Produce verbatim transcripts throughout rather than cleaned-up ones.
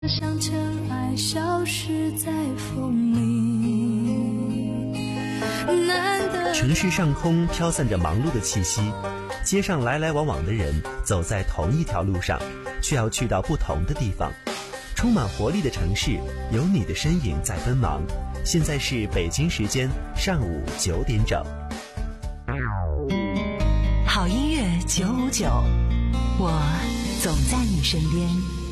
像尘埃消失在风里。 城市上空飘散着忙碌的气息，街上来来往往的人走在同一条路上，却要去到不同的地方。充满活力的城市，有你的身影在奔忙。现在是北京时间上午九点整。 好音乐九五九，我总在你身边。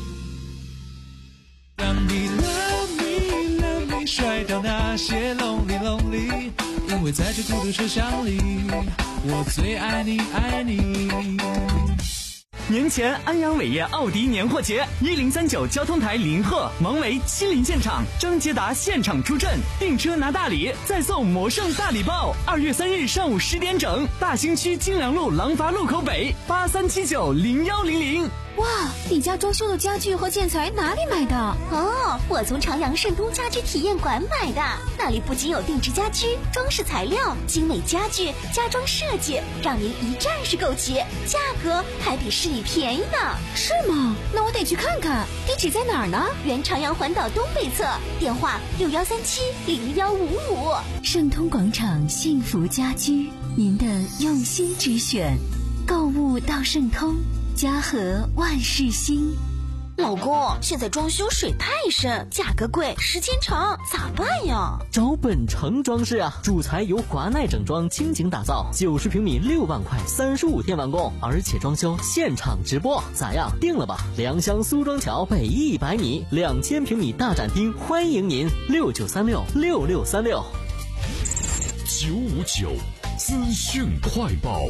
让你 love me love me 甩掉那些 lonely lonely， 因为在这孤独车厢里，我最爱你爱你。 年前安阳伟业奥迪年货节，一零三九交通台林鹤、王维亲临现场，张捷达现场出阵，订车拿大礼，再送魔圣大礼包。二月三日上午十点整，大兴区金良路廊坊路口北八三七九零幺零零。 哇，你家装修的家具和建材哪里买的？ 哦，我从长阳盛东家居体验馆买的，那里不仅有定制家居、装饰材料、精美家具、家装设计，让您一站式购齐，价格还比市里便宜呢。 是吗？那我得去看看，地址在哪儿呢？ 原长阳环岛东北侧，电话六幺三七零幺五五。 盛通广场幸福家居，您的用心之选，购物到盛通，家和万事兴。 老公，现在装修水太深，价格贵，时间长，咋办呀？ 找本城装饰啊，主材由华奈整装倾情打造，九十平米六万块，三十五天完工，而且装修现场直播，咋样？定了吧？良乡苏庄桥北一百米，两千平米大展厅，欢迎您，六九三六六六三六。 九五九资讯快报。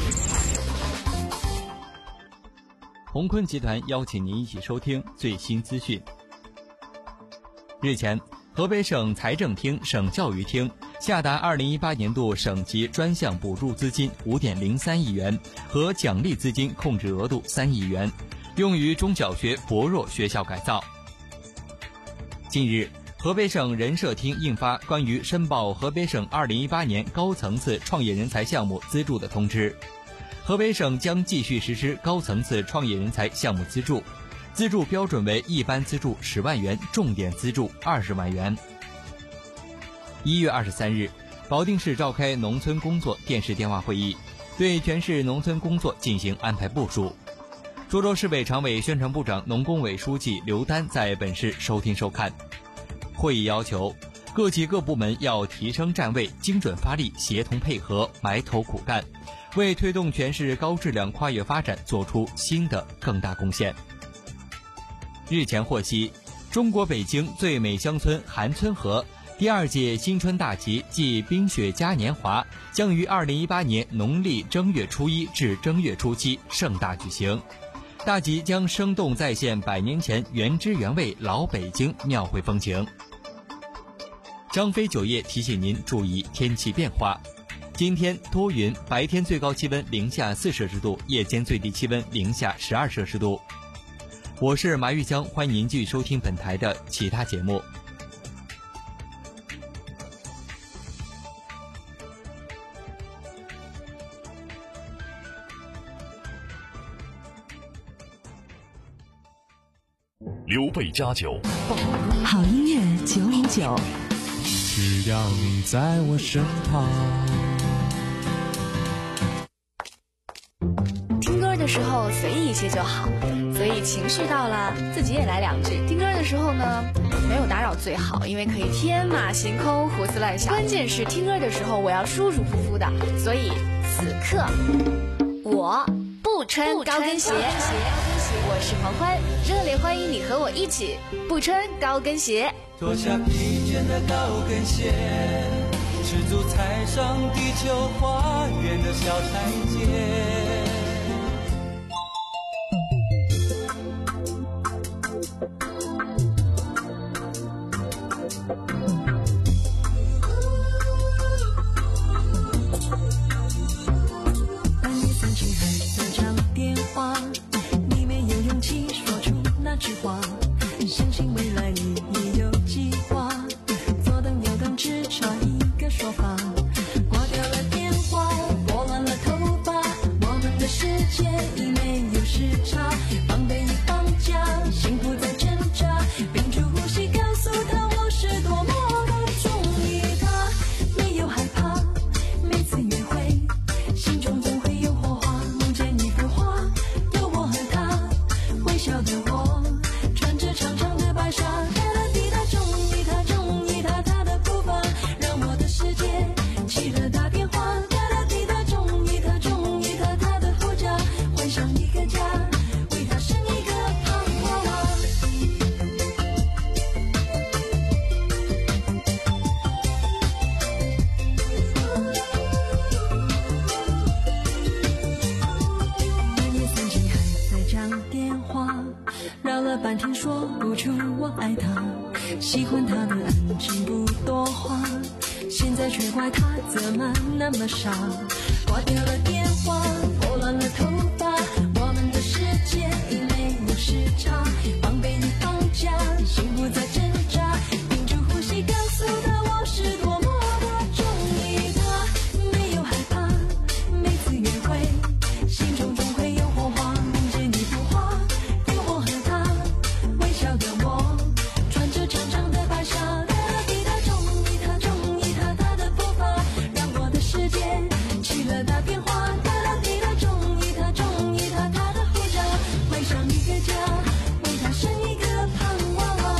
鸿坤集团邀请您一起收听最新资讯。日前，河北省财政厅、省教育厅下达二零一八年度省级专项补助资金 五点零三亿元和奖励资金控制额度三亿元，用于中小学薄弱学校改造。近日，河北省人社厅印发关于申报河北省二零一八年高层次创业人才项目资助的通知。河北省将继续实施高层次创业人才项目资助，资助标准为一般资助十万元，重点资助二十万元。一月二十三日，保定市召开农村工作电视电话会议，对全市农村工作进行安排部署。涿州市委常委、宣传部长、农工委书记刘丹在本市收听收看。会议要求，各级各部门要提升站位，精准发力，协同配合，埋头苦干，为推动全市高质量跨越发展做出新的更大贡献。日前获悉，中国北京最美乡村韩村河第二届新春大集暨冰雪嘉年华将于二零一八年农历正月初一至正月初七盛大举行。大集将生动再现百年前原汁原味老北京庙会风情。张飞酒业提醒您注意天气变化。今天多云，白天最高气温零下四摄氏度，夜间最低气温零下十二摄氏度。我是马玉江，欢迎您继续收听本台的其他节目。 刘备家酒， 好音乐九五九， 只要你在我身旁。 听歌的时候随意一些就好，所以情绪到了自己也来两句。听歌的时候呢，没有打扰最好，因为可以天马行空胡思乱想。关键是听歌的时候我要舒舒服服的，所以此刻我不穿高跟鞋。我是黄欢，热烈欢迎你和我一起不穿高跟鞋。 脱下披肩的高跟鞋，赤足踩上地球花园的小台阶。 半夜三更还在讲电话，你没有勇气说出那句话，相信未来你也有计划，左等右等只差一个说法，挂掉了电话，拨乱了头发，我们的世界已没有时差，防备与绑架，幸福在挣扎， 我爱他，喜欢他的安静不多话，现在却怪他怎么那么傻，挂掉了电话，拨乱了头发，我们的世界已没有时差，防备你放假，心不再挣扎，屏住呼吸告诉他我是多么的中意他，没有害怕，每次约会心中总会有火花，梦见一幅画，有我和他微笑的我，穿着长长的白纱，哒啦滴答中意他中意他他的步伐，让我的世界起了大变化，哒啦滴答中意他中意他他的护照，回上一个家，为他生一个胖娃娃。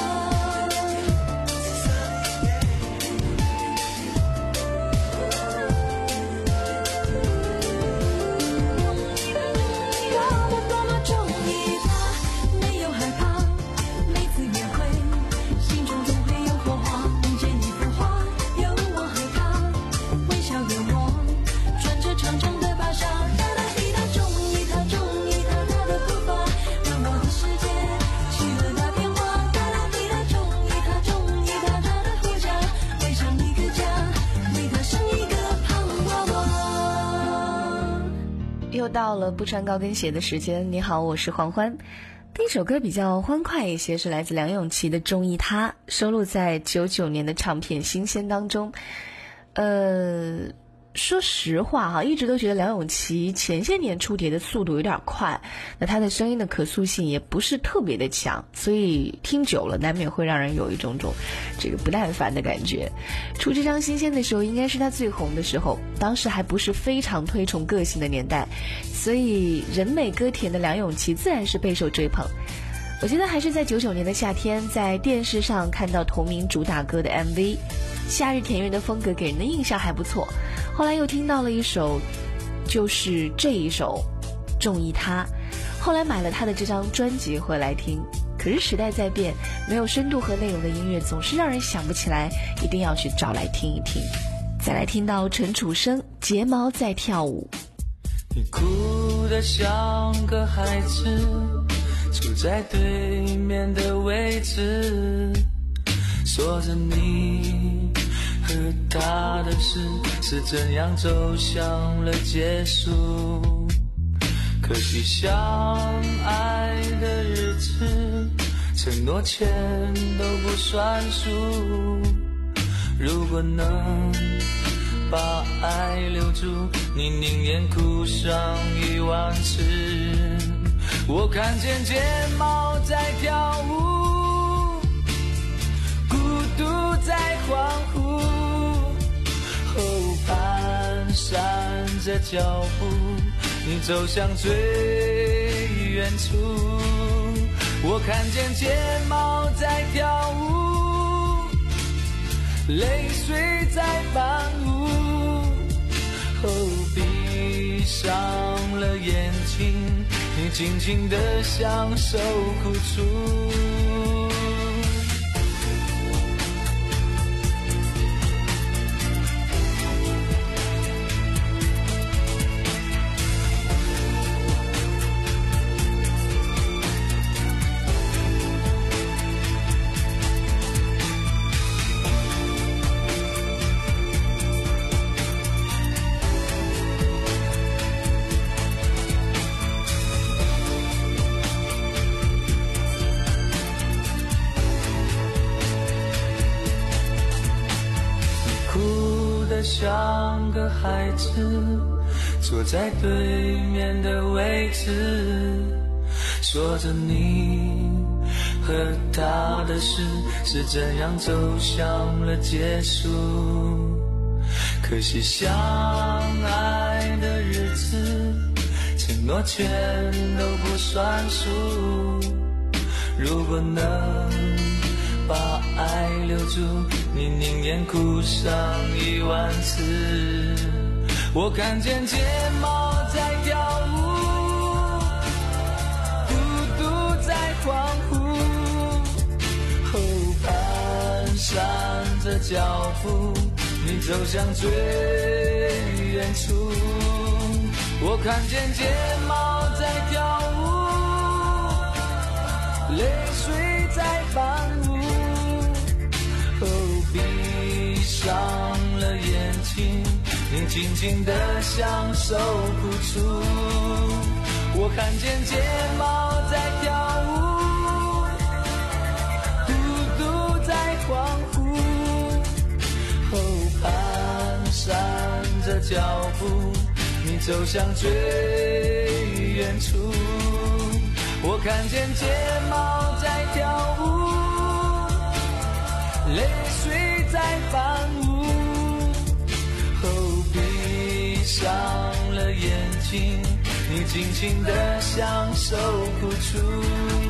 我多么中意他，没有害怕，每次约会心中总会有火花，梦见一幅画，有我和他微笑的我，穿着长长的白纱，哒啦滴答中意他中意他他的步伐，让我的世界起了大变化，哒啦滴答中意他中意他他的护照，围上一个家，为他生一个胖娃娃。 又到了不穿高跟鞋的时间。你好，我是黄欢。第一首歌比较欢快一些，是来自梁咏琪的《中意他》，收录在九九年的唱片《新鲜》当中。呃，说实话哈，一直都觉得梁咏琪前些年出碟的速度有点快，那她的声音的可塑性也不是特别的强，所以听久了难免会让人有一种种这个不耐烦的感觉。出这张《新鲜》的时候，应该是她最红的时候，当时还不是非常推崇个性的年代，所以人美歌甜的梁咏琪自然是备受追捧。我记得还是在九九年的夏天，在电视上看到同名主打歌的 M V， 夏日田园的风格给人的印象还不错。后来又听到了一首，就是这一首《中意他》，后来买了他的这张专辑回来听。可是时代在变，没有深度和内容的音乐总是让人想不起来，一定要去找来听一听。再来听到陈楚生《睫毛在跳舞》。 你哭得像个孩子，坐在对面的位置，说着你和他的事是怎样走向了结束。可惜相爱的日子，承诺钱都不算数，如果能把爱留住，你宁愿哭上一万次。我看见睫毛在跳舞，孤独在欢呼，后蹒跚着脚步，你走向最远处。我看见睫毛在跳舞，泪水在伴舞，后闭上了眼睛，你尽情地享受苦楚。像个孩子，坐在对面的位置，说着你和他的事是怎样走向了结束。可惜相爱的日子，承诺全都不算数，如果能把爱留住，你宁愿哭上一万次。我看见睫毛在跳舞，孤独在欢呼，后蹒跚着脚步，你走向最远处。我看见睫毛在跳舞，泪水在尽情地享受付出。我看见睫毛在跳舞，孤独在恍惚，后蹒跚着脚步，你走向最远处。我看见睫毛在跳舞，泪水在翻舞，后闭上了眼睛，你尽情地享受付出。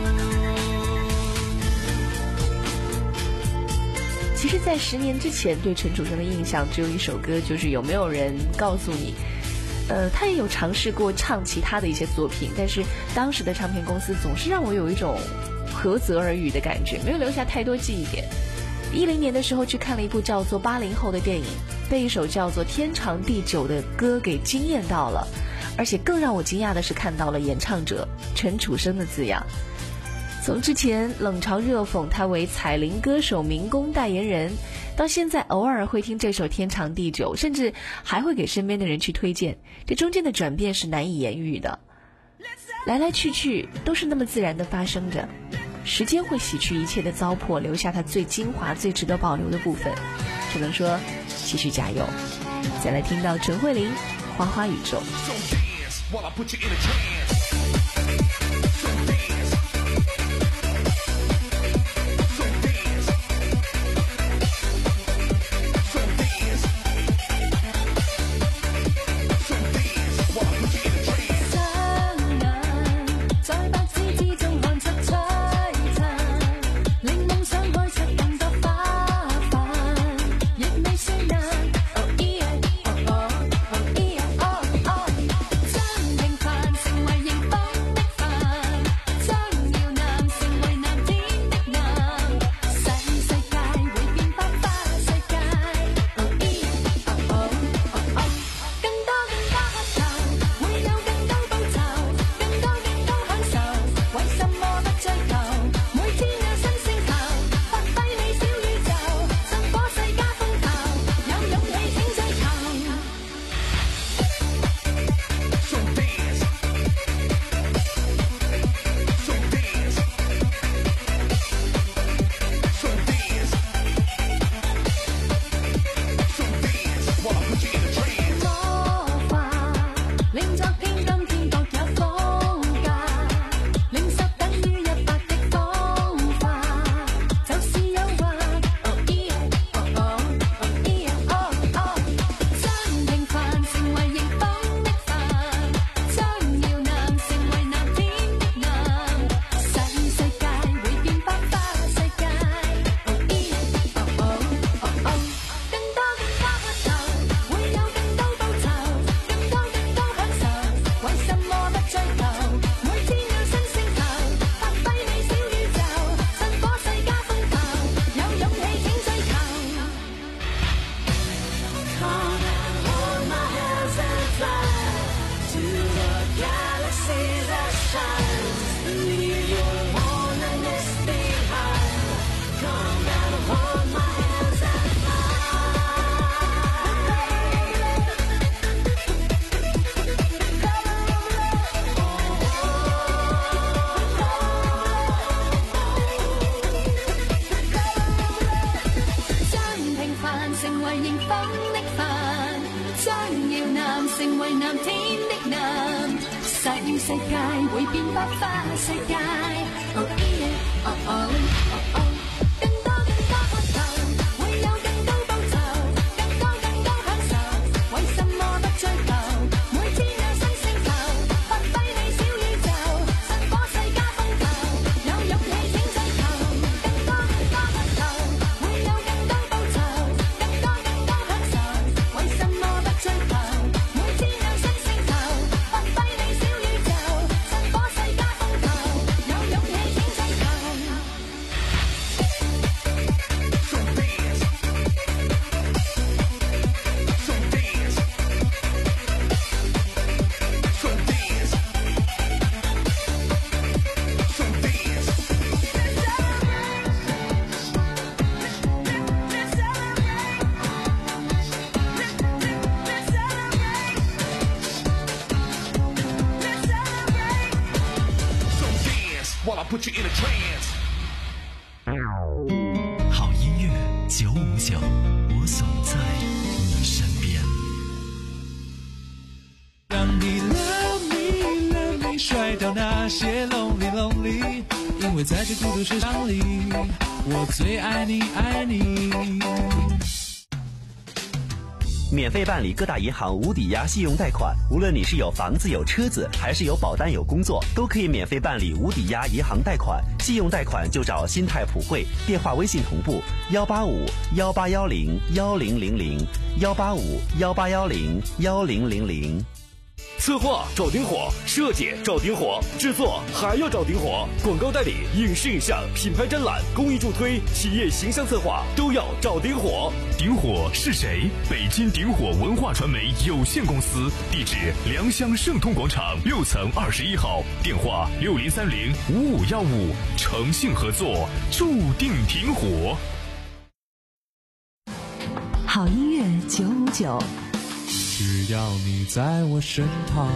其实在十年之前对陈楚生的印象只有一首歌，就是有没有人告诉你。呃，他也有尝试过唱其他的一些作品，但是当时的唱片公司总是让我有一种合则而语的感觉，没有留下太多记忆点。一零年的时候去看了一部叫做《八零后》的电影，被一首叫做《天长地久》的歌给惊艳到了，而且更让我惊讶的是看到了演唱者陈楚生的字样。从之前冷嘲热讽他为彩铃歌手民工代言人，到现在偶尔会听这首《天长地久》，甚至还会给身边的人去推荐，这中间的转变是难以言喻的。来来去去都是那么自然地发生着，时间会洗去一切的糟粕，留下它最精华最值得保留的部分，只能说继续加油。再来听到陈慧琳《花花宇宙》。 世界會變百花世界。Oh yeah, oh oh oh oh。更多更多渴求，會有更高報酬，更多更多享受，為什麼不追求？每天有新星球，發揮你小宇宙，神火世家風頭，有勇氣請追求。更多更多渴求，會有更高報酬，更多更多享受，為什麼不追求？每天有新星球，發揮你小宇宙，神火世家風頭，有勇氣請追求。 好音乐九五九，我总在你身边。 让你 love me love me 甩掉那些 lonely lonely， 因为在这孤独世上里，我最爱你爱你。 免费办理各大银行无抵押信用贷款，无论你是有房子有车子，还是有保单有工作，都可以免费办理无抵押银行贷款。信用贷款就找新泰普惠，电话微信同步幺八五幺八幺零幺零零零幺八五幺八幺零幺零零零。 策划找丁火，设计找丁火，制作还要找丁火，广告代理、影视影像、品牌展览、公益助推、企业形象策划都要找丁火。丁火是谁？北京丁火文化传媒有限公司，地址良乡盛通广场六层二十一号，电话六零三零五五幺五，诚信合作，注定挺火。 好音乐九五九。 只要你在我身旁。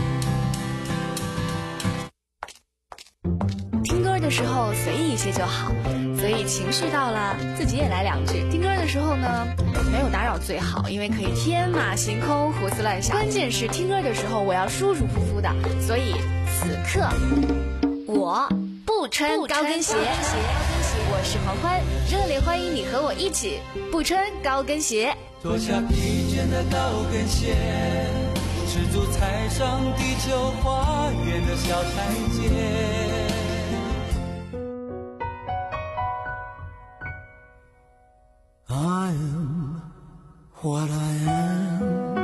听歌的时候随意一些就好，所以情绪到了自己也来两句。听歌的时候呢，没有打扰最好，因为可以天马行空胡思乱想。关键是听歌的时候我要舒舒服服的，所以此刻我不穿高跟鞋。我是黄欢，热烈欢迎你和我一起不穿高跟鞋。 脱下疲倦的高跟鞋，赤足踩上地球花园的小台阶。I am what I am，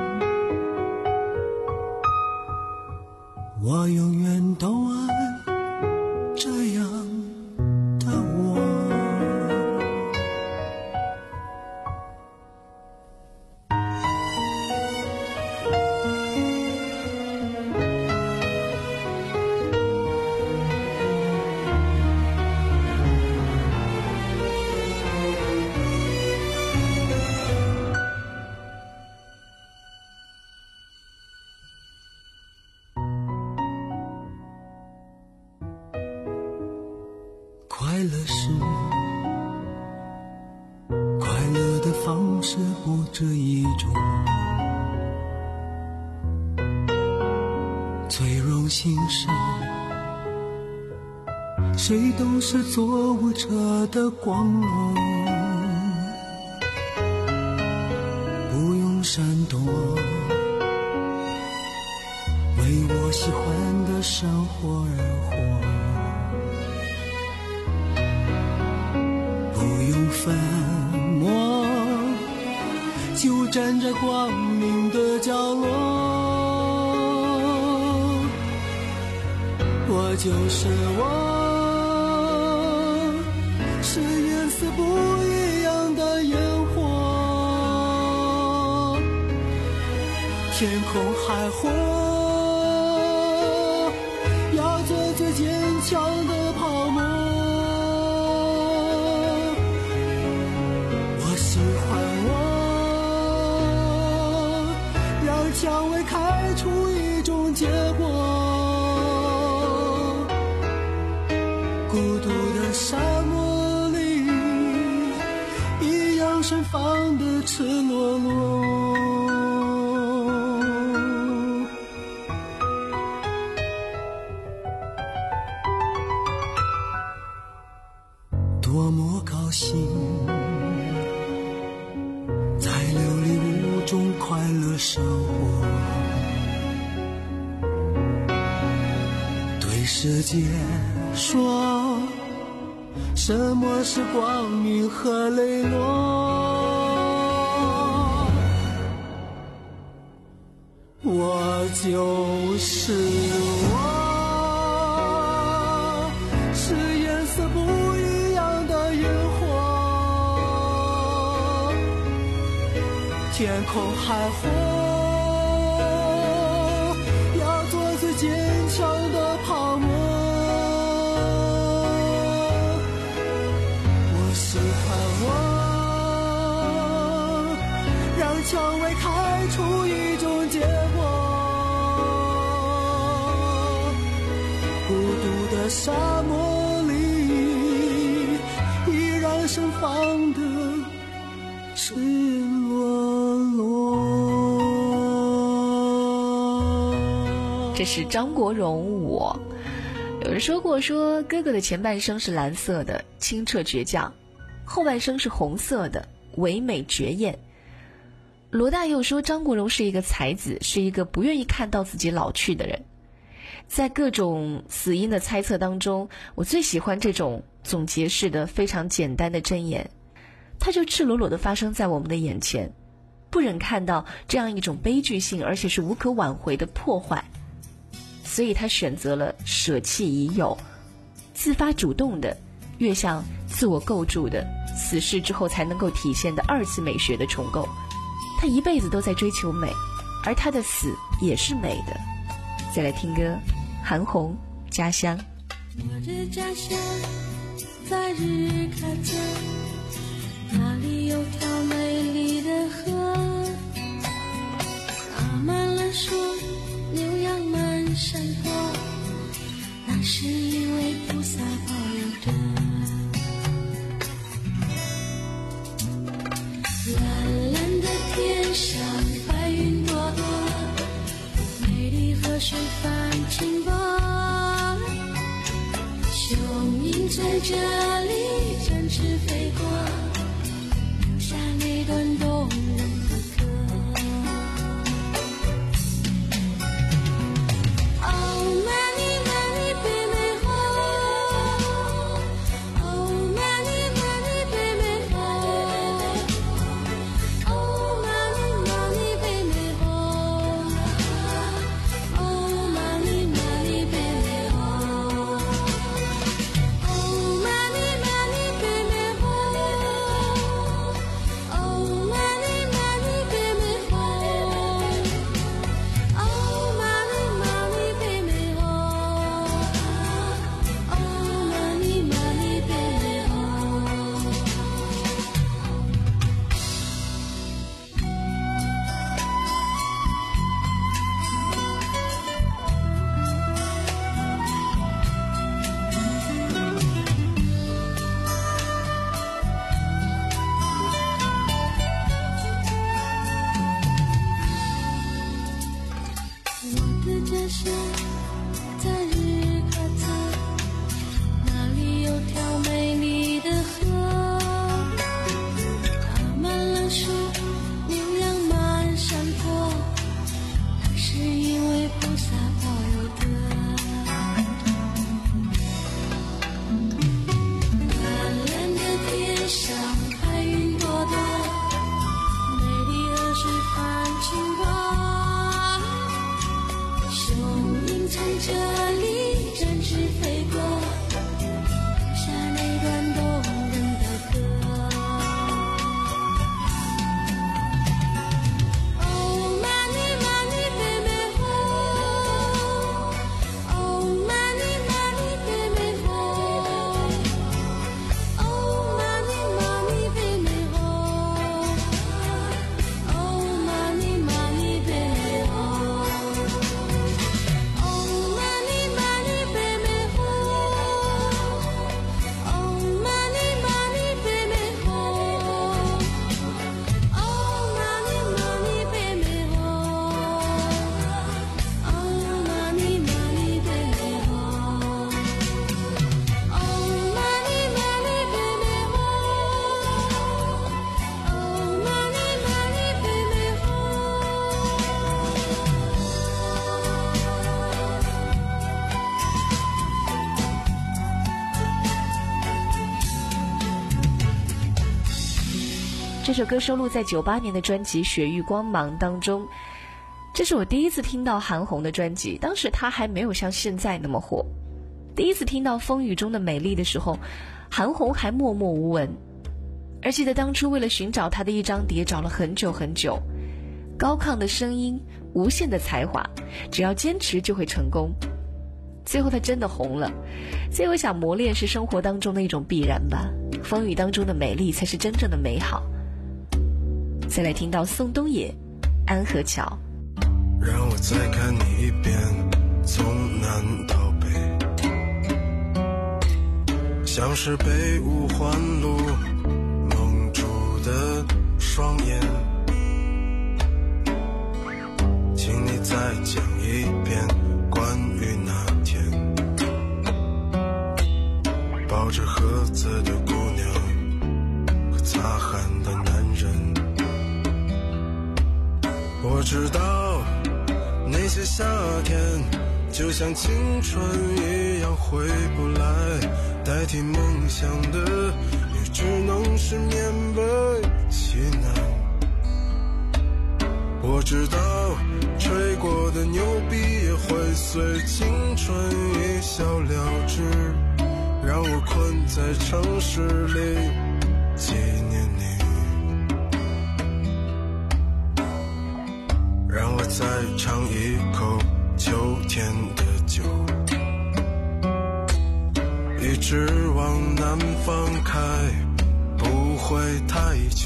我永远都爱这样的我。快乐是快乐的方式不止一种，最荣幸是谁都是做舞者的光荣，不用闪躲，为我喜欢的生活而活，不用粉墨，就站在光明的角落。我就是我，是颜色不一样的烟火，天空海阔，要做最坚强的泡沫。喜欢我，让蔷薇开出一种结果。孤独的沙漠里，一样盛放的赤裸裸。多么高兴，在琉璃屋中快乐生活，对世界说什么是光明和磊落。我就是我，是颜色不一样的烟火，天空海阔，要做最坚强的泡沫。我喜欢我，让蔷薇开出一种结果。孤独的沙漠歌声放得赤裸裸。 这是张国荣我。有人说过，说哥哥的前半生是蓝色的，清澈倔强，后半生是红色的，唯美绝艳。罗大佑说张国荣是一个才子，是一个不愿意看到自己老去的人。在各种死因的猜测当中，我最喜欢这种总结式的非常简单的箴言，它就赤裸裸地发生在我们的眼前，不忍看到这样一种悲剧性而且是无可挽回的破坏，所以他选择了舍弃已有，自发主动的跃向自我构筑的死世之后才能够体现的二次美学的重构。他一辈子都在追求美，而他的死也是美的。再来听歌，韩红《家乡》。 我的家乡在日喀则，那里有条美丽的河，爬满了树，牛羊满山坡，那是因为菩萨保佑着。蓝蓝的天上白云朵朵，美丽河水泛清波，雄鹰在这里展翅飞过，留下那段动人的歌。Oh many many baby oh, oh many many baby oh, oh many many baby oh, oh many many baby oh, oh many many baby oh, oh many many baby oh, oh many many baby oh, oh many many baby oh。我的家乡在日喀则，那里有条美丽的河，爬满了树，牛羊满山坡，那是因为菩萨保佑的。蓝蓝的天上白云朵朵，美丽河水泛清波，雄鹰从这里展翅飞过，留下那段动人的歌。Oh many many baby oh, oh many many baby oh, oh many many baby oh, oh many many baby oh, oh many many baby oh, oh many many baby oh, oh many many baby oh, oh many many baby oh, oh many many baby oh, oh many many baby oh。 这首歌收录在九八年的专辑《雪域光芒》当中。这是我第一次听到韩红的专辑，当时她还没有像现在那么火。第一次听到《风雨中的美丽》的时候，韩红还默默无闻。而记得当初为了寻找她的一张碟找了很久很久，高亢的声音，无限的才华，只要坚持就会成功。最后她真的红了，所以我想磨练是生活当中的一种必然吧，风雨当中的美丽才是真正的美好。再来听到宋冬野《安河桥》。 让我再看你一遍，从南到北，像是北五环路知道那些夏天就像青春一样回不来，代替梦想的也只能是勉为其难。我知道吹过的牛逼也会随青春一笑了之，让我困在城市里纪念你，让我再尝一口秋天的酒，一直往南方开，不会太久，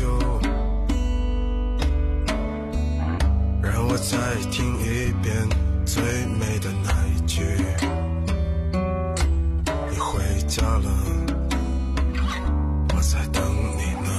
让我再听一遍最美的那一句，你回家了，我在等你呢。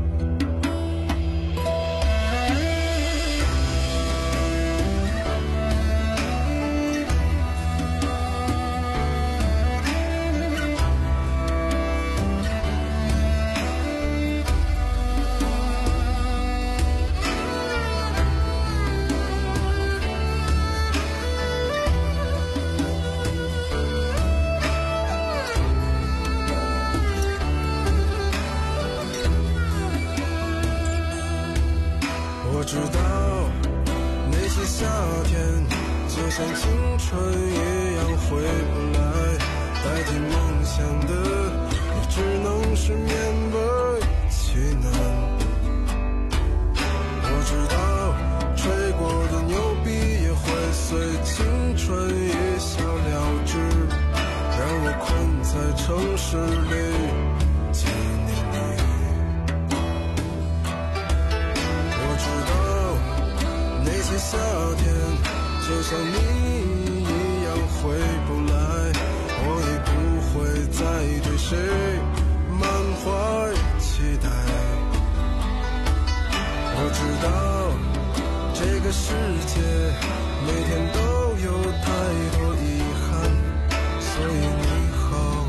我知道那些夏天就像青春一样回不来，代替梦想的也只能是勉为其难。我知道吹过的牛逼也会随青春一笑了之，让我困在城市里纪念你。那些夏天就像你一样回不来，我已不会再对谁满怀期待。我知道这个世界每天都有太多遗憾，所以你好，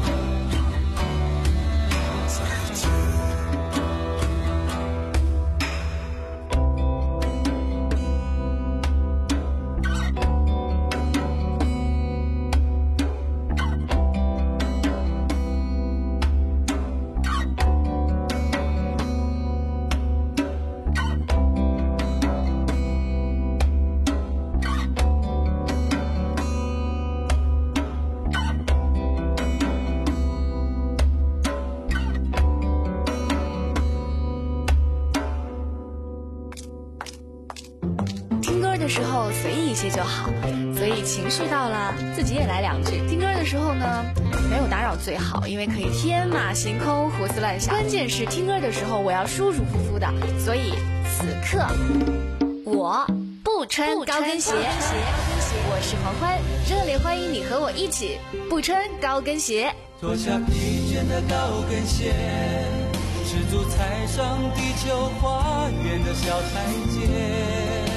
再见。 的时候随意一些就好，所以情绪到了自己也来两句。听歌的时候呢，没有打扰最好，因为可以天马行空胡思乱想。关键是听歌的时候我要舒舒服服的，所以此刻我不穿高跟鞋。我是黄欢，热烈欢迎你和我一起不穿高跟鞋。 脱下疲倦的高跟鞋，赤足踩上地球花园的小台阶。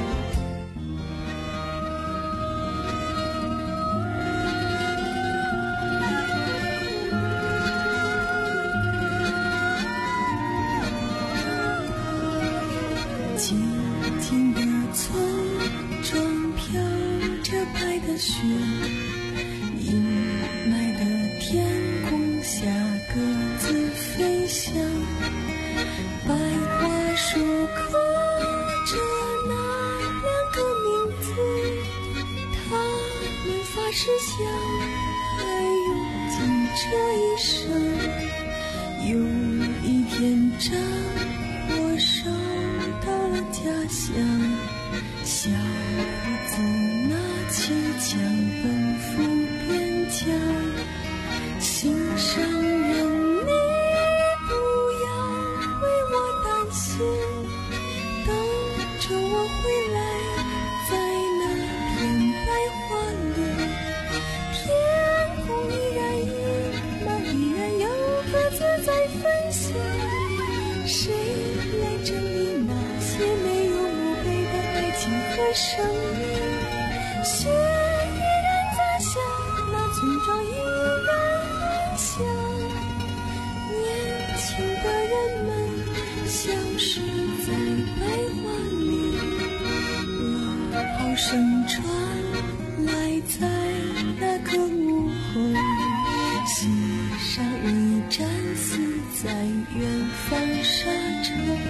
静静的村庄飘着白的雪，阴霾的天空下各自飞翔，白桦树刻着那两个名字，他们发誓相爱用尽这一生，有一天战火烧到了家乡，小伙子拿起枪奔赴边疆，心上人你不要为我担心，等着我回来，在那片白桦林，天空依然阴霾，依然有各自在分析，谁来整理那些没有墓碑的爱情和生命？雪依然在下，那村庄依然安详，年轻的人们消失在白桦林。 声传来，在那个午后，溪上一盏死在远方沙洲。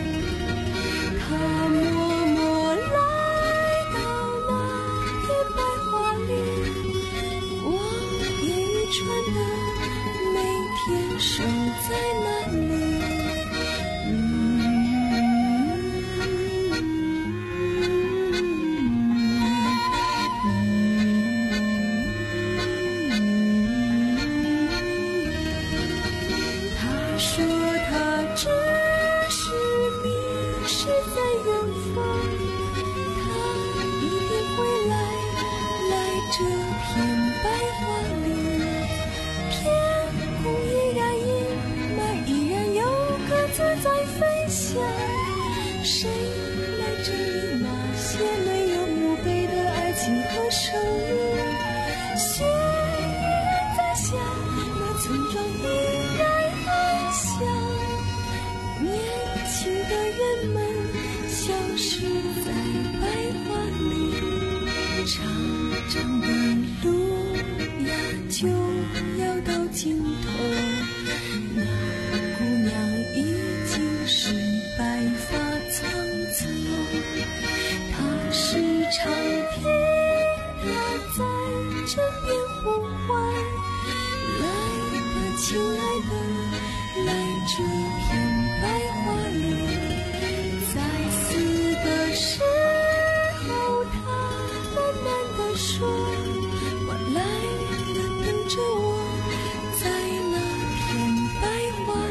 他默默来到那片白桦林，我也愚蠢的每天守在那里。谁来整理那些没有墓碑的爱情和生命？雪依然在下，那村庄依然安详，年轻的人们消失在白桦林，长长的路呀就要到尽头，那姑娘已经是白发苍苍，他是长天，他在这边呼唤，来吧亲爱的，来这片白桦林。在死的时候，他慢慢地说，晚来的等着我，在那片白桦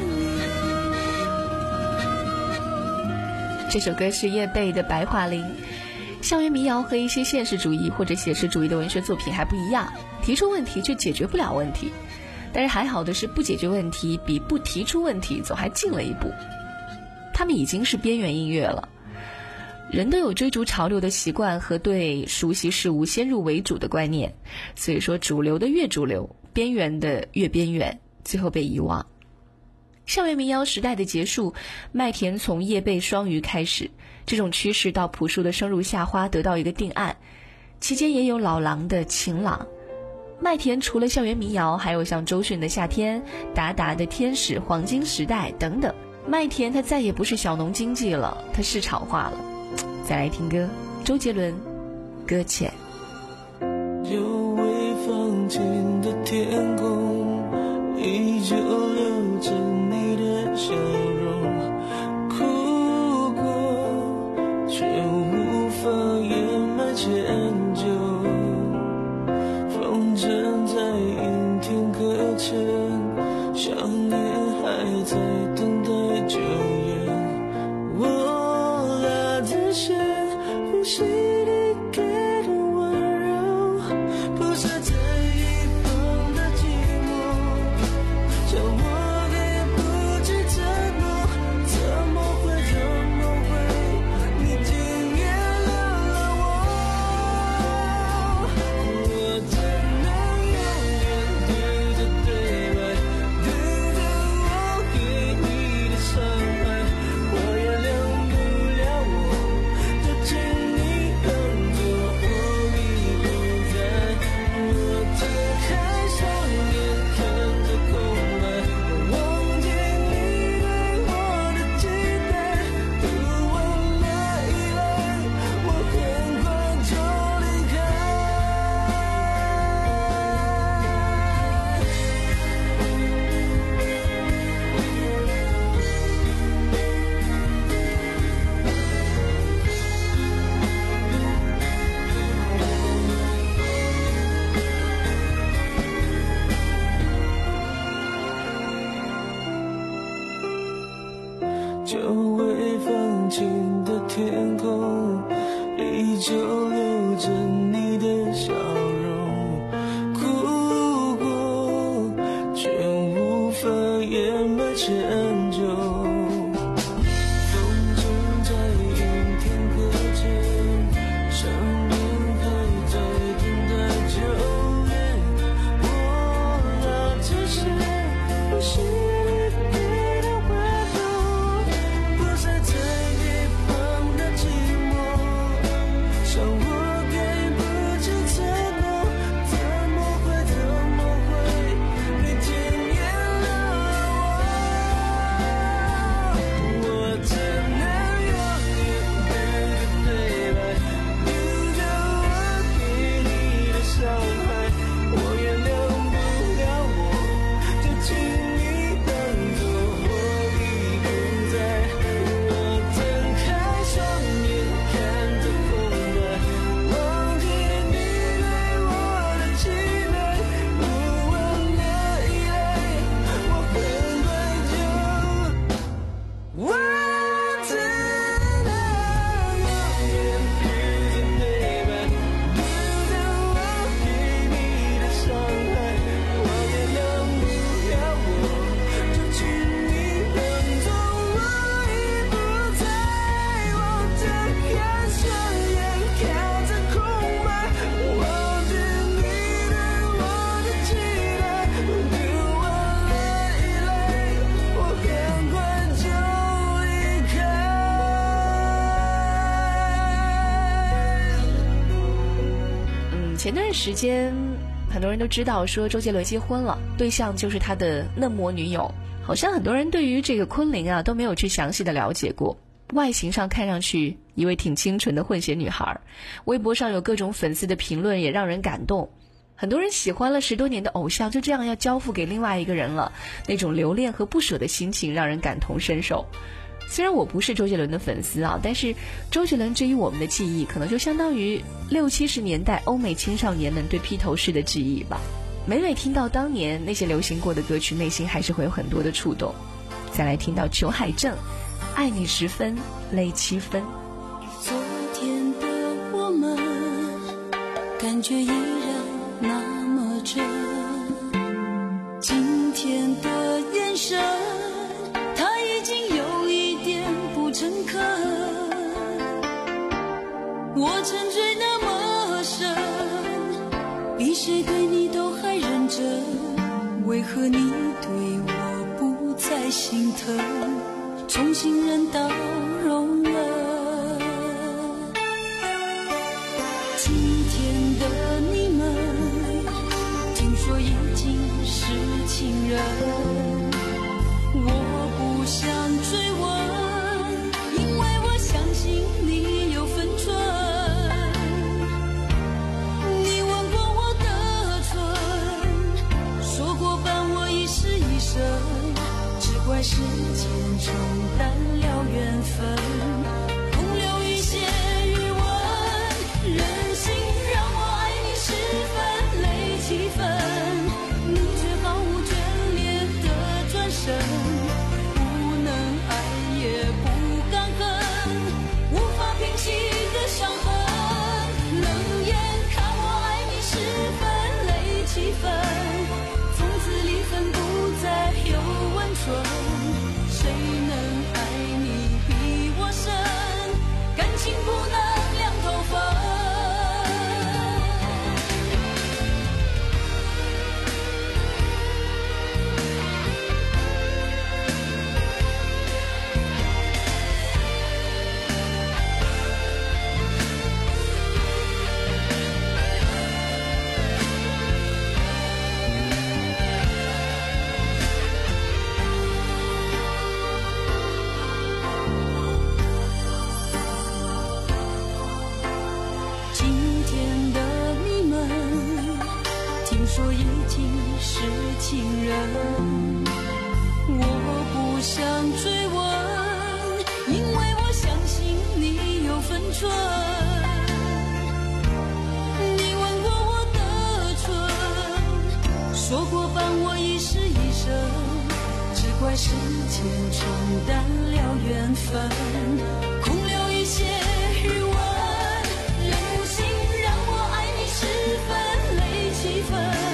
林。 这首歌是叶蓓的《白桦林》。校园民谣和一些现实主义或者写实主义的文学作品还不一样，提出问题却解决不了问题。但是还好的是，不解决问题比不提出问题总还近了一步。他们已经是边缘音乐了。人都有追逐潮流的习惯和对熟悉事物先入为主的观念，所以说主流的越主流，边缘的越边缘，最后被遗忘。校园民谣时代的结束，麦田从叶蓓双鱼开始，这种趋势到朴树的生如夏花得到一个定案，期间也有老狼的晴朗。麦田除了校园民谣，还有像周迅的夏天、达达的天使、黄金时代等等。麦田它再也不是小农经济了，它市场化了。再来听歌，周杰伦搁浅。 久未放晴的天空，依旧留着你的笑容，哭过却无法掩埋歉疚，风筝在阴天搁浅，想念还在等待救援，我拉着线，呼吸离开的温柔，不是在一旁的寂寞，像我也不知怎么怎么会怎么会你竟然留了我，我只能永远对着对白，对着我给你的伤害，我原谅不了我，就请你让着我已不在，我睁开双眼看着空白，我忘记你对我的期待，读完了依赖，我很快就离开。久未放晴的天空，依旧留着你的笑容，哭过却无法掩埋歉疚，风筝在阴天搁浅，想念还在等待救援，我拉着线，呼吸离开的温柔，不再在一旁的寂寞，像我给前段时间很多人都知道说周杰伦结婚了，对象就是他的嫩模女友。好像很多人对于这个昆凌啊都没有去详细的了解过，外形上看上去一位挺清纯的混血女孩，微博上有各种粉丝的评论也让人感动。很多人喜欢了十多年的偶像就这样要交付给另外一个人了，那种留恋和不舍的心情让人感同身受。虽然我不是周杰伦的粉丝啊，但是周杰伦之于我们的记忆可能就相当于六七十年代欧美青少年们对披头士的记忆吧。每每听到当年那些流行过的歌曲，内心还是会有很多的触动。再来听到裘海正爱你十分泪七分。 昨天的我们感觉依然那么真，今天的眼神它已经有一点不诚恳，我沉醉那么深，比谁对你都还认真，为何你对我不再心疼，从信任到容忍。今天的你们听说已经是情人，我不想追问，因为我相信你有分寸。你吻过我的唇，说过伴我一世一生，只怪时间冲淡了缘分，空留一些余温。任性让我爱你十分泪七分，你却毫无眷恋的转身，不能爱也不敢恨，无法平息的伤痕。冷眼看我爱你十分泪七分，从此离分不再有温存，谁能爱你比我深，感情不能两头分。说已经是情人，我不想追问，因为我相信你有分寸。你吻过我的唇，说过伴我一世一生，只怪时间冲淡了缘分，空留一些余温。任性让我爱你十分泪七分，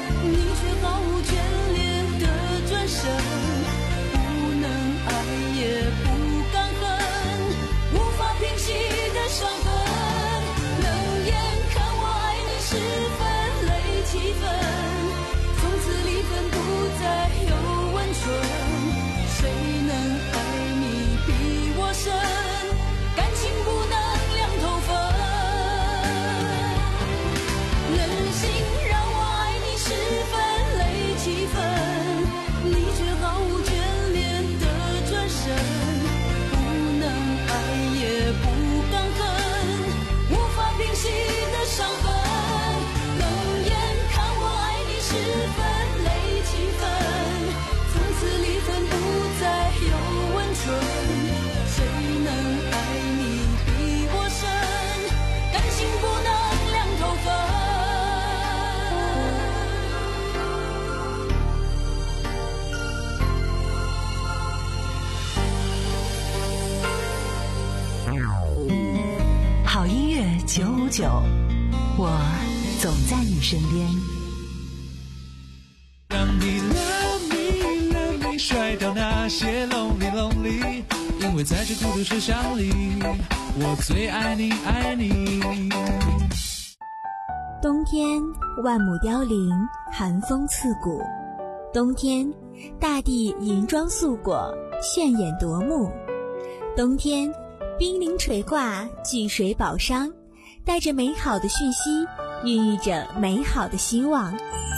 伤痕，冷眼看我爱你十分泪七分，从此离分不再有温存，谁能爱你比我深，感情不能两头分。任性让我爱你十分泪七分，你却毫无眷恋的转身，不能爱也不平息的伤痕。冷眼看我爱你十分泪七分，从此离分不再有温存，谁能爱你比我深，感情不能两头分。 好音乐九五九，我总在你身边。 让你 love me love me 甩掉那些 lonely lonely， 因为在这孤独车厢里，我最爱你爱你。 冬天万亩凋零，寒风刺骨。冬天大地银装素裹，炫眼夺目。冬天冰凌垂挂，巨水宝商，带着美好的讯息孕育着美好的希望。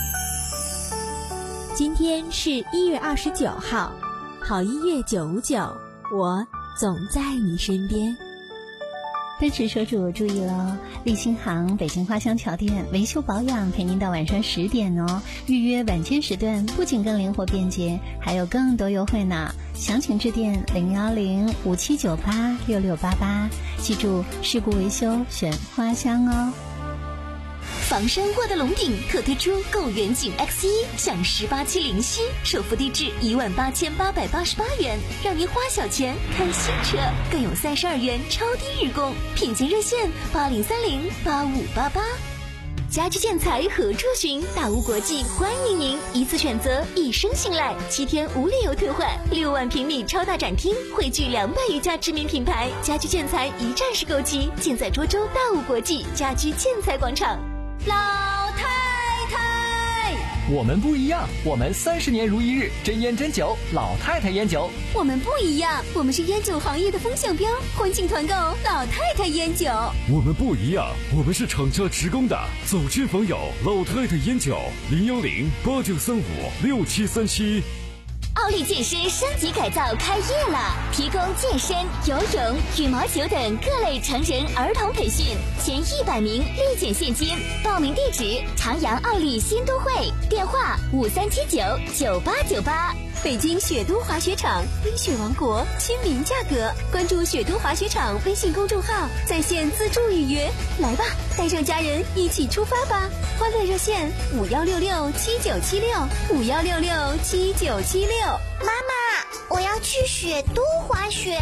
今天是一月二十九号，好音乐九五九，我总在你身边。 奔驰车主注意了，立新行北京花乡桥店维修保养陪您到晚上十点哦。预约晚间时段不仅更灵活便捷，还有更多优惠呢。详情致电零幺零五七九八六六八八，记住事故维修选花乡哦。 房山沃德龙鼎特推出购远景 X 一 享十八期零息，首付低至一万八千八百八十八元，让您花小钱看新车，更有三十二元超低日供，品鉴热线八零三零八五八八。家居建材何处寻？大屋国际欢迎您，一次选择，一生信赖，七天无理由退换，六万平米超大展厅，汇聚两百余家知名品牌，家居建材一站式购齐，尽在涿州大屋国际家居建材广场。老太太， 我们不一样，我们三十年如一日，真烟真酒，老太太烟酒。 我们不一样，我们是烟酒行业的风向标，欢庆团购老太太烟酒。 我们不一样，我们是厂家直供的，走亲访友老太太烟酒，零幺零八九三五六七三七。 奥利健身升级改造开业了，提供健身、游泳、羽毛球等各类成人儿童培训，前一百名立减现金。报名地址：长阳奥利新都会，电话五三七九九八九八。北京雪都滑雪场，冰雪王国，亲民价格。关注雪都滑雪场微信公众号，在线自助预约。来吧，带上家人一起出发吧！欢乐热线五幺六六七九七六五幺六六七九七六。 妈妈，我要去雪都滑雪。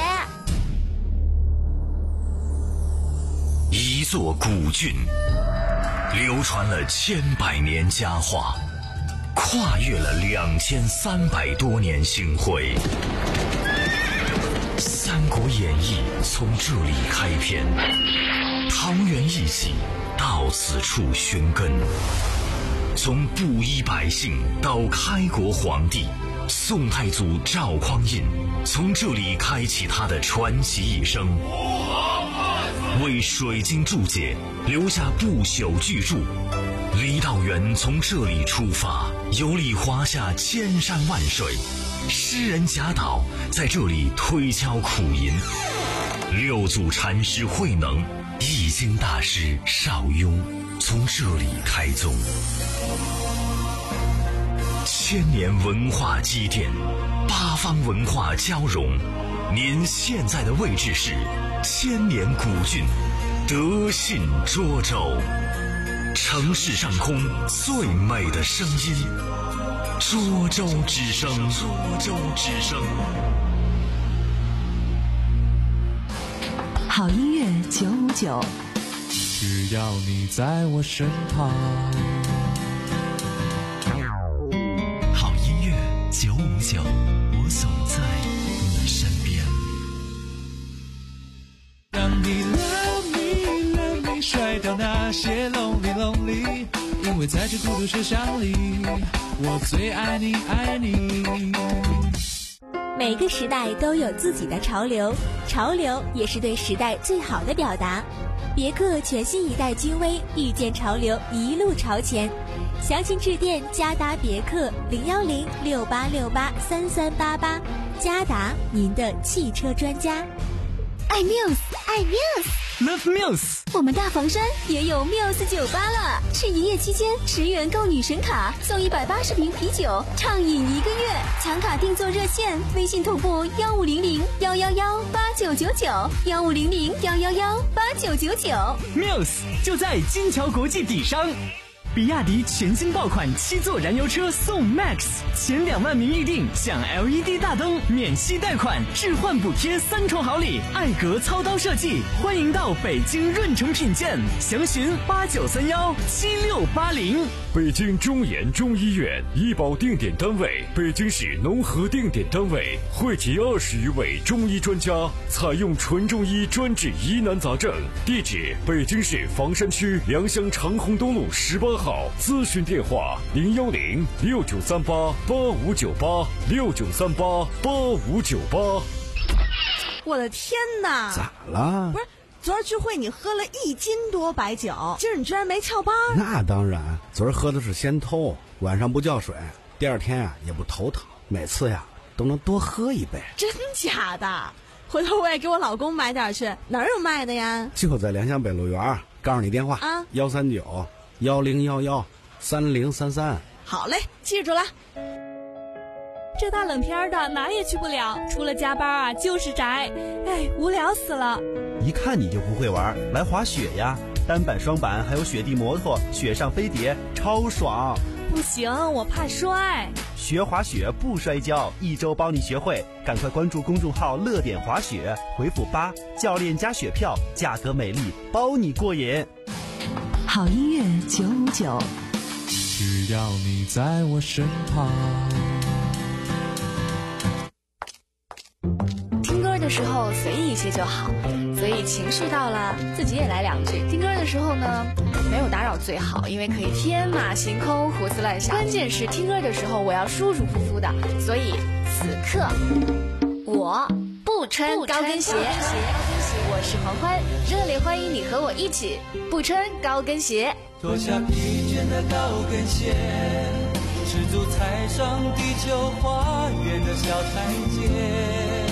一座古郡，流传了千百年佳话，跨越了两千三百多年星辉。《三国演义》从这里开篇，桃园义气到此处寻根。从布衣百姓到开国皇帝，宋太祖赵匡胤从这里开启他的传奇一生，为水晶注解留下不朽巨著。李道元从这里出发，游历华夏千山万水，诗人贾岛在这里推敲苦吟，六祖禅师慧能、易经大师邵雍从这里开宗。千年文化积淀，八方文化交融。您现在的位置是千年古郡德信涿州，城市上空最美的声音，涿州之声。涿州之声。 好音乐九五九， 只要你在我身旁。 好音乐九五九，我总在你身边。 让你 love me love me 甩掉那些 lonely lonely， 因为在这孤独车厢里，我最爱你爱你。 每个时代都有自己的潮流，潮流也是对时代最好的表达。别克全新一代君威，遇见潮流，一路朝前。详情致电嘉达别克零幺零六八六八三三八八，嘉达您的汽车专家。 爱 Muse， 爱 Muse，Love Muse。 我们大房山也有 Muse 酒吧了，是营业期间十元购女神卡送一百八十瓶啤酒，畅饮一个月。抢卡订座热线：微信同步幺五零零幺幺幺八九九九幺五零零幺幺幺八九九九。 Muse 就在金桥国际底商。比亚迪全新爆款七座燃油车送 Max， 前两万名预定享 L E D 大灯，免息贷款，置换补贴三重好礼，艾格操刀设计，欢迎到北京润城品鉴，详询八九三幺七六八零。 北京中研中医院医保定点单位，北京市农合定点单位，汇集二十余位中医专家，采用纯中医专治疑难杂症。地址：北京市房山区良乡长虹东路十八号，咨询电话：零幺零六九三八八五九八六九三八八五九八。 我的天哪！ 咋了？ 不是。 昨儿聚会你喝了一斤多白酒，今儿你居然没翘班？ 那当然，昨儿喝的是仙偷，晚上不叫水，第二天啊也不头疼，每次呀都能多喝一杯。 真假的？回头我也给我老公买点去，哪儿有卖的呀？ 就在良乡北路园，告诉你电话啊，幺三九幺零幺幺三零三三。 好嘞，记住了。 这大冷天的哪也去不了，除了加班啊就是宅，哎，无聊死了。 一看你就不会玩，来滑雪呀，单板双板还有雪地摩托，雪上飞碟超爽。 不行，我怕摔。 学滑雪不摔跤，一周帮你学会，赶快关注公众号乐点滑雪，回复八，教练加雪票，价格美丽，包你过瘾。 好音乐九五九， 只要你在我身旁。 听歌的时候随意一些就好，所以情绪到了自己也来两句。听歌的时候呢，没有打扰最好，因为可以天马行空胡思乱想。关键是听歌的时候我要舒舒服服的，所以此刻我不穿高跟鞋。我是黄欢，热烈欢迎你和我一起不穿高跟鞋。 脱下疲倦的高跟鞋，赤足踩上地球花园的小台阶。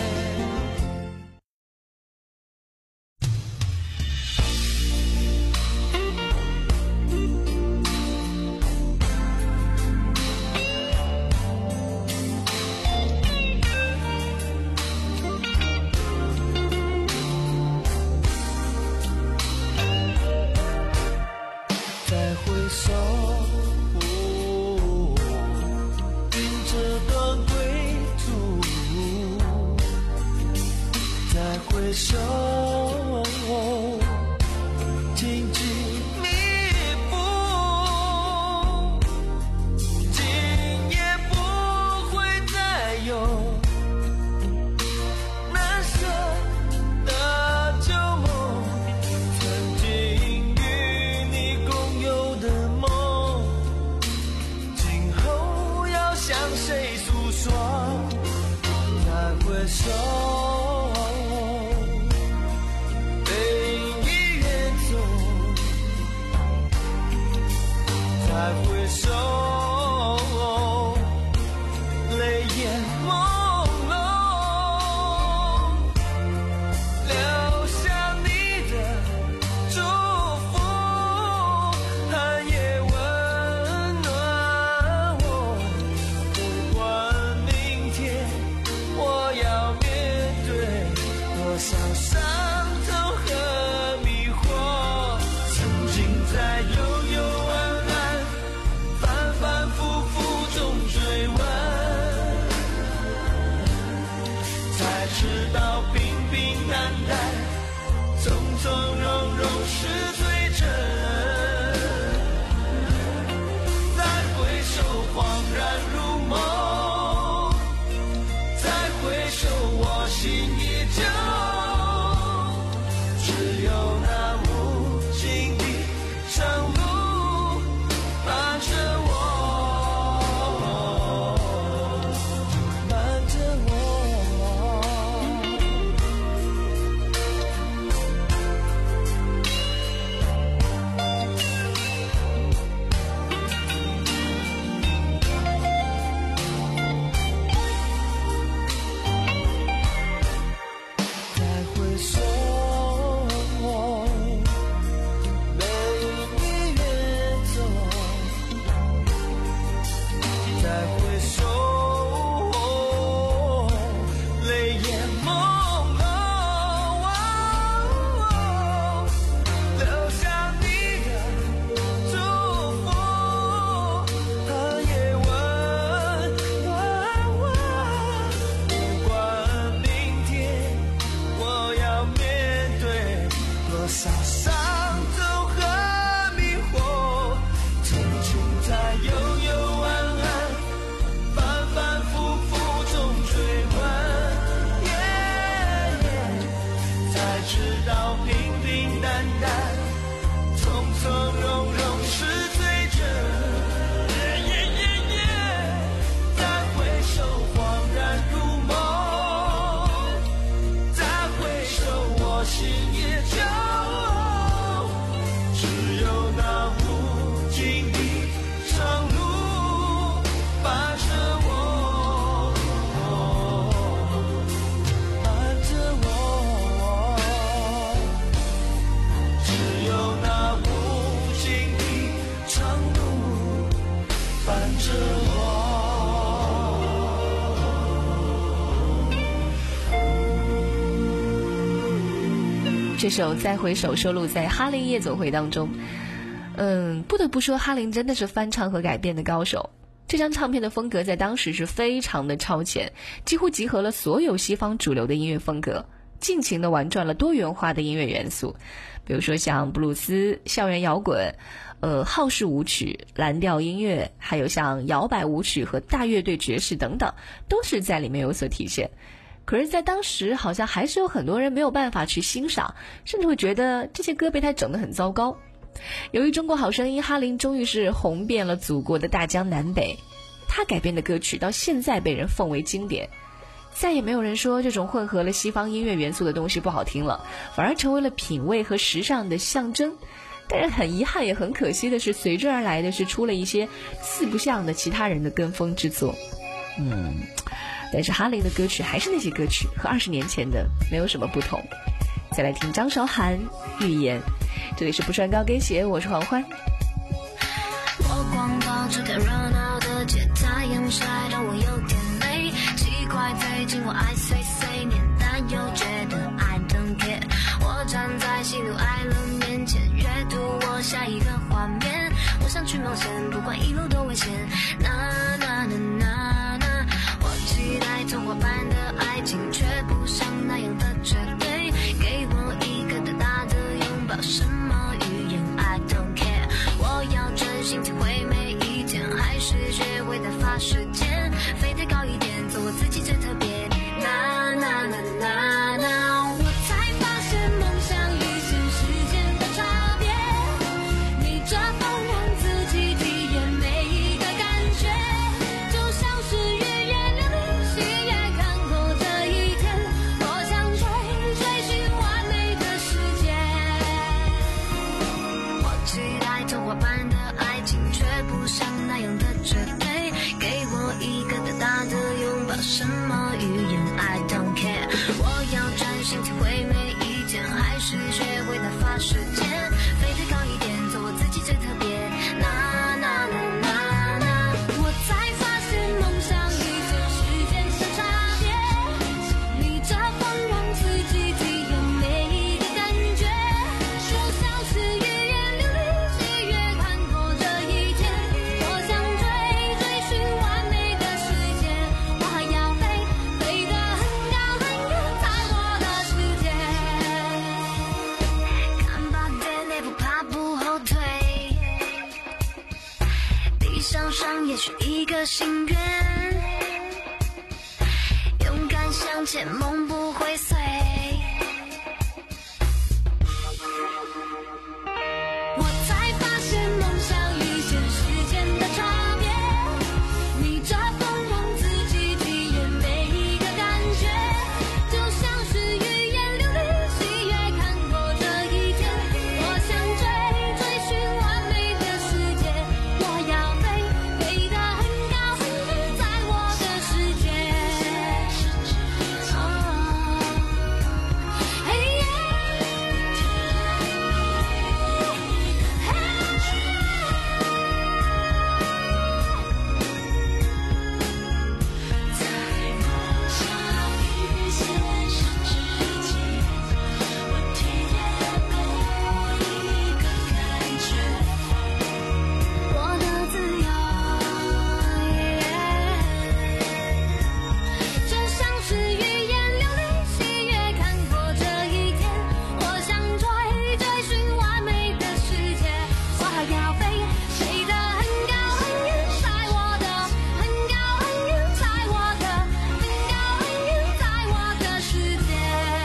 回首，荆棘密布，今夜不会再有难舍的旧梦，曾经与你共有的梦，今后要向谁诉说？再回首。 这首《再回首》收录在哈林夜总会当中。嗯，不得不说，哈林真的是翻唱和改编的高手。这张唱片的风格在当时是非常的超前，几乎集合了所有西方主流的音乐风格，尽情的玩转了多元化的音乐元素，比如说像布鲁斯、校园摇滚、呃浩式舞曲、蓝调音乐，还有像摇摆舞曲和大乐队爵士等等，都是在里面有所体现。可是在当时好像还是有很多人没有办法去欣赏，甚至会觉得这些歌被他整得很糟糕。由于中国好声音，哈林终于是红遍了祖国的大江南北，他改编的歌曲到现在被人奉为经典，再也没有人说这种混合了西方音乐元素的东西不好听了，反而成为了品味和时尚的象征。但是很遗憾也很可惜的是，随之而来的是出了一些四不像的其他人的跟风之作。嗯，但是哈林的歌曲还是那些歌曲，和二十年前的没有什么不同。再来听张韶涵《预言》，这里是不穿高跟鞋，我是黄欢。 我逛到这个热闹的街，太阳晒到我有点累，奇怪最近我爱碎碎念，但又觉得 I don't care。 我站在喜怒哀乐面前，阅读我下一个画面，我想去冒险，不管一路多危险。那那那那那，我期待童话般的爱情，却不像那样的绝对。给我一个大大的拥抱，什么语言 I don't care。 我要专心体会每一天，还是学会打发时间，飞得高一点，做我自己最特别。那那那那那，我才发现梦想与现实间的差别，逆着风让自己体验每一个感觉，就像是语言流离喜悦，看过这一天，我想追追寻完美的世界。我期待童话般的爱情，却不像那样的绝对。给我一个大大的拥抱，什么语言 I don't care。 我要专心体会每一天，还是学会打发时间，飞得高一点，做我自己最特别。那那那那那，我才发现梦想与现实间的差别，逆着风让自己体验每一个感觉，就像是语言流离喜悦，看过这一天，我想追追寻完美的世界，我还要飞飞得很高很远，在我的世界。看吧，爹，那不怕不后退，地上上也许一个心愿，勇敢向前，梦不会碎。我才发现梦想与现实间的差别，逆着风让自己体验每一个感觉，就像是语言流离喜悦，看过这一天，我想追追寻完美的世界，我要飞飞得很高很远，在我的世界。嘿耶，我的自由，就像是语言流离喜悦，看过这一天，我想追追寻完美的世界，我还要飞飞得很高很远，在我的很高很远，在我的很高很远，在我的世界。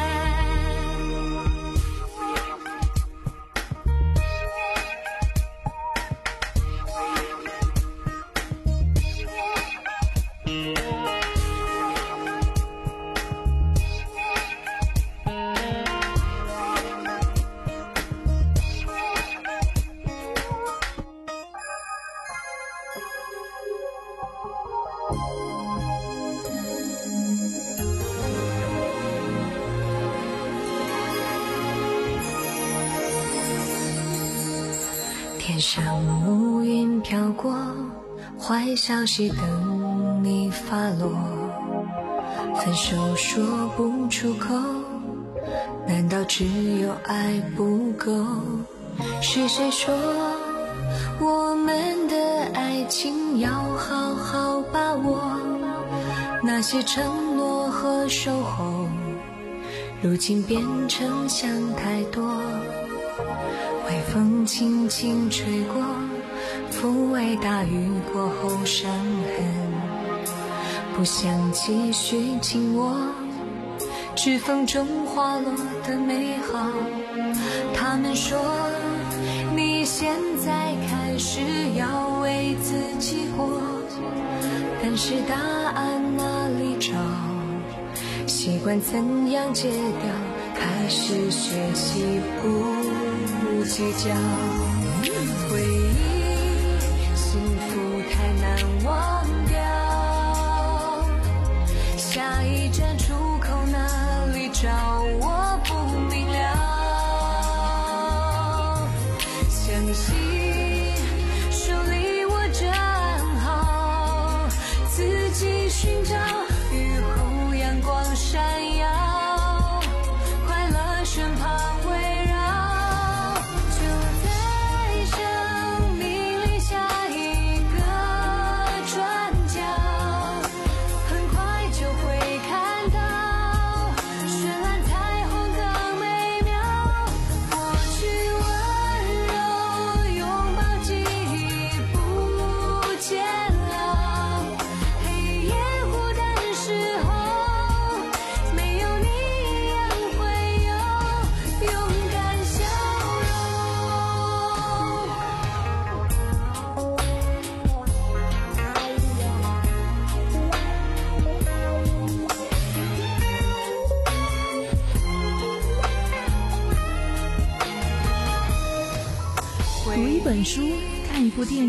天上乌云飘过，坏消息等你发落，分手说不出口，难道只有爱不够。是谁说我们的爱情要好好把握？那些承诺和守候，如今变成想太多。微风轻轻吹过，抚慰大雨过后伤痕。不想继续紧握指缝中滑落的美好。他们说你现在开始要为自己活，但是答案哪里找？习惯怎样戒掉，开始学习不计较。回忆幸福太难忘掉，下一站出口哪里找我不明了。相信手里握着暗号，自己寻找，雨后阳光闪耀，快乐身旁围绕。就在生命里下一个转角，很快就会看到绚烂彩虹的美妙。过去温柔拥抱记忆不见了，黑夜孤单时候，没有你一样会有勇敢笑读一本书，看一部电影。